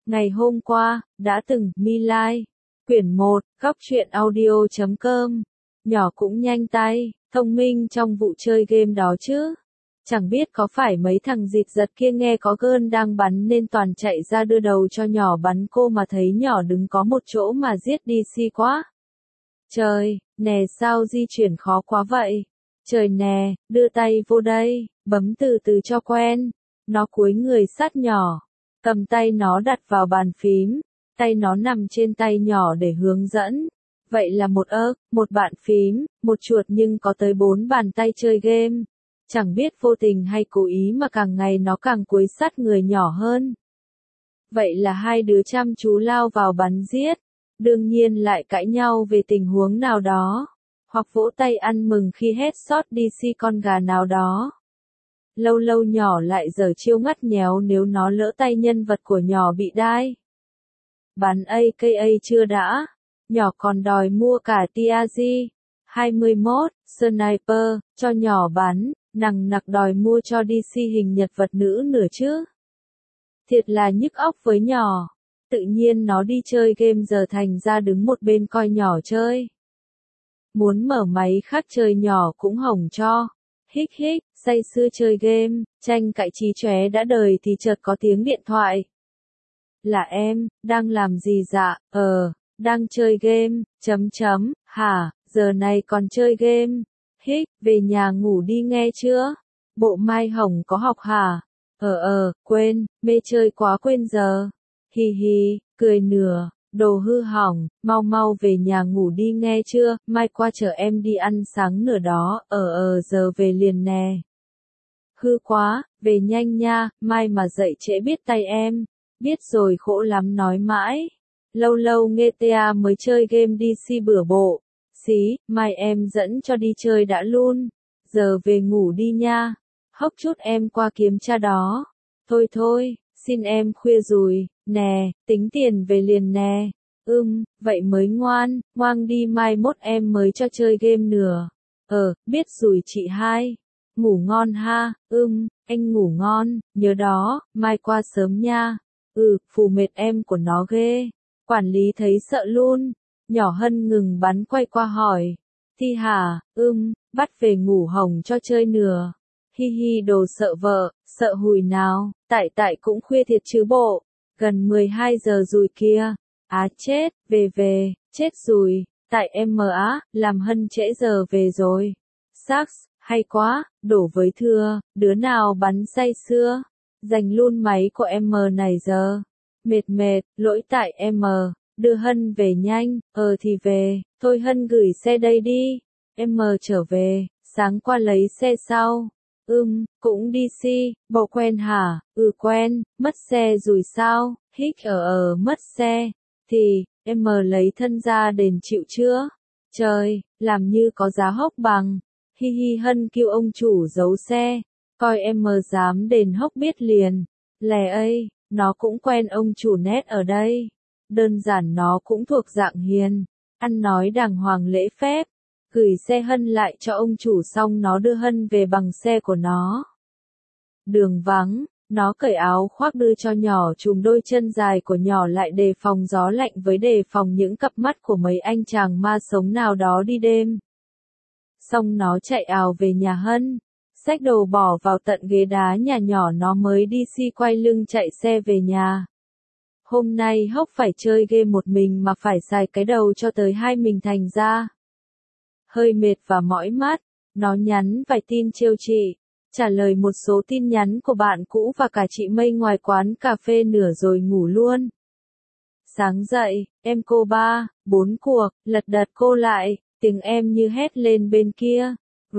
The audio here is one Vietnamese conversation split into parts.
Ngày hôm qua, đã từng, Mi Lai. Quyển 1, góc truyện audio.com. Nhỏ cũng nhanh tay, thông minh trong vụ chơi game đó chứ. Chẳng biết có phải mấy thằng dịt giật kia nghe có gơn đang bắn nên toàn chạy ra đưa đầu cho nhỏ bắn cô mà thấy nhỏ đứng có một chỗ mà giết DC quá. Trời, nè sao di chuyển khó quá vậy? Trời nè, đưa tay vô đây, bấm từ từ cho quen. Nó cúi người sát nhỏ, cầm tay nó đặt vào bàn phím, tay nó nằm trên tay nhỏ để hướng dẫn. Vậy là một bạn phím, một chuột nhưng có tới 4 bàn tay chơi game. Chẳng biết vô tình hay cố ý mà càng ngày nó càng cúi sát người nhỏ hơn. Vậy là hai đứa chăm chú lao vào bắn giết. Đương nhiên lại cãi nhau về tình huống nào đó. Hoặc vỗ tay ăn mừng khi headshot DC con gà nào đó. Lâu lâu nhỏ lại giở chiêu ngắt nhéo nếu nó lỡ tay nhân vật của nhỏ bị đai. Bắn AKA chưa đã. Nhỏ còn đòi mua cả TRG 21 Sniper cho nhỏ bắn, nằng nặc đòi mua cho DC hình nhật vật nữ nữa chứ. Thiệt là nhức óc với nhỏ. Tự nhiên nó đi chơi game giờ thành ra đứng một bên coi nhỏ chơi. Muốn mở máy khác chơi nhỏ cũng hỏng cho. Hích hích, say sưa chơi game, tranh cãi chí chóe đã đời thì chợt có tiếng điện thoại. Là em, đang làm gì dạ? Đang chơi game, hả, giờ này còn chơi game. Hích, về nhà ngủ đi nghe chưa? Bộ Mai Hồng có học hả? Quên, mê chơi quá quên giờ. Hi hi, cười nửa, đồ hư hỏng, mau mau về nhà ngủ đi nghe chưa, mai qua chở em đi ăn sáng nữa đó, giờ về liền nè. Hư quá, về nhanh nha, mai mà dậy trễ biết tay em. Biết rồi khổ lắm nói mãi. Lâu lâu nghe TA mới chơi game DC bữa bộ. Xí, mai em dẫn cho đi chơi đã luôn. Giờ về ngủ đi nha. Hốc chút em qua kiếm cha đó. Thôi, xin em khuya rồi, nè, tính tiền về liền nè. Vậy mới ngoan đi mai mốt em mới cho chơi game nữa. Biết rồi chị hai. Ngủ ngon ha, anh ngủ ngon, nhớ đó, mai qua sớm nha. Phù mệt em của nó ghê. Quản lý thấy sợ luôn. Nhỏ Hân ngừng bắn quay qua hỏi. Thi hả, bắt về ngủ hồng cho chơi nữa. Hi hi đồ sợ vợ, sợ hùi nào, tại cũng khuya thiệt chứ bộ. Gần 12 giờ rồi kia. Chết, về, chết rồi, tại em mờ á, làm Hân trễ giờ về rồi. Sax, hay quá, đổ với thưa, đứa nào bắn say sưa. Dành luôn máy của em mờ này giờ. Mệt, lỗi tại em mờ, đưa Hân về nhanh, thì về, thôi Hân gửi xe đây đi. Em mờ trở về, sáng qua lấy xe sau. Cũng đi si, bộ quen hả? Quen, mất xe rồi sao? Hích mất xe. Thì, em mờ lấy thân ra đền chịu chưa? Trời, làm như có giá hốc bằng. Hi hi Hân kêu ông chủ giấu xe. Coi em mờ dám đền hốc biết liền. Lè ơi, nó cũng quen ông chủ nét ở đây. Đơn giản nó cũng thuộc dạng hiền. Ăn nói đàng hoàng lễ phép. Gửi xe Hân lại cho ông chủ xong nó đưa Hân về bằng xe của nó. Đường vắng, nó cởi áo khoác đưa cho nhỏ chùm đôi chân dài của nhỏ lại đề phòng gió lạnh với đề phòng những cặp mắt của mấy anh chàng ma sống nào đó đi đêm. Xong nó chạy ào về nhà Hân, xách đồ bỏ vào tận ghế đá nhà nhỏ nó mới đi quay lưng chạy xe về nhà. Hôm nay Hốc phải chơi game một mình mà phải xài cái đầu cho tới hai mình thành ra. Hơi mệt và mỏi mắt, nó nhắn vài tin trêu chị, trả lời một số tin nhắn của bạn cũ và cả chị Mây ngoài quán cà phê nửa rồi ngủ luôn. Sáng dậy, em cô 4 cuộc, lật đật cô lại, tiếng em như hét lên bên kia.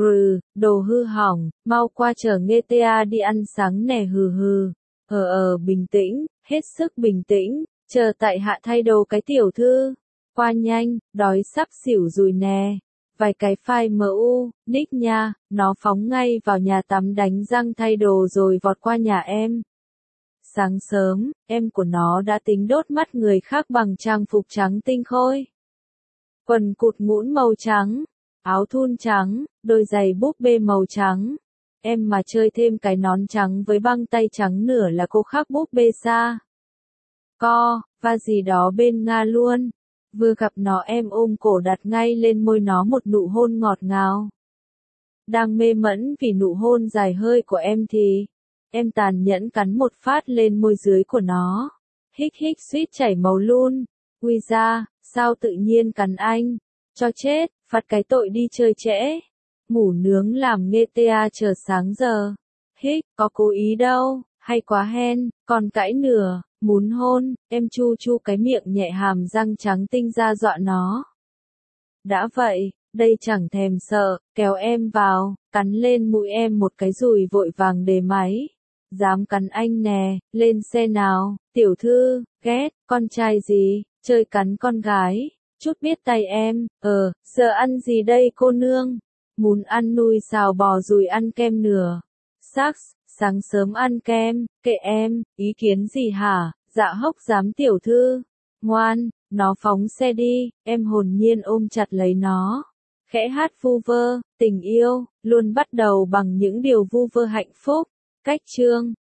Đồ hư hỏng, mau qua chở nghe TA đi ăn sáng nè hừ. Bình tĩnh, hết sức bình tĩnh, chờ tại hạ thay đồ cái tiểu thư. Qua nhanh, đói sắp xỉu rồi nè. Vài cái file MU, nick nha, nó phóng ngay vào nhà tắm đánh răng thay đồ rồi vọt qua nhà em. Sáng sớm, em của nó đã tính đốt mắt người khác bằng trang phục trắng tinh khôi. Quần cụt ngũn màu trắng, áo thun trắng, đôi giày búp bê màu trắng. Em mà chơi thêm cái nón trắng với băng tay trắng nửa là cô khác búp bê xa. và gì đó bên Nga luôn. Vừa gặp nó em ôm cổ đặt ngay lên môi nó một nụ hôn ngọt ngào. Đang mê mẩn vì nụ hôn dài hơi của em thì, em tàn nhẫn cắn một phát lên môi dưới của nó. Hích hích suýt chảy máu luôn. Ui da, sao tự nhiên cắn anh? Cho chết, phạt cái tội đi chơi trễ. Ngủ nướng làm GTA chờ sáng giờ. Hích, có cố ý đâu, hay quá hen, còn cãi nửa, muốn hôn, em chu chu cái miệng nhẹ hàm răng trắng tinh ra dọa nó. Đã vậy, đây chẳng thèm sợ, kéo em vào, cắn lên mũi em một cái rồi vội vàng đề máy. Dám cắn anh nè, lên xe nào, tiểu thư, ghét, con trai gì, chơi cắn con gái, chút biết tay em, giờ ăn gì đây cô nương? Muốn ăn nuôi xào bò rồi ăn kem nửa. Sax, sáng sớm ăn kem, kệ em, ý kiến gì hả, dạ hốc dám tiểu thư. Ngoan, nó phóng xe đi, em hồn nhiên ôm chặt lấy nó. Khẽ hát vu vơ, tình yêu, luôn bắt đầu bằng những điều vu vơ hạnh phúc. Cách chương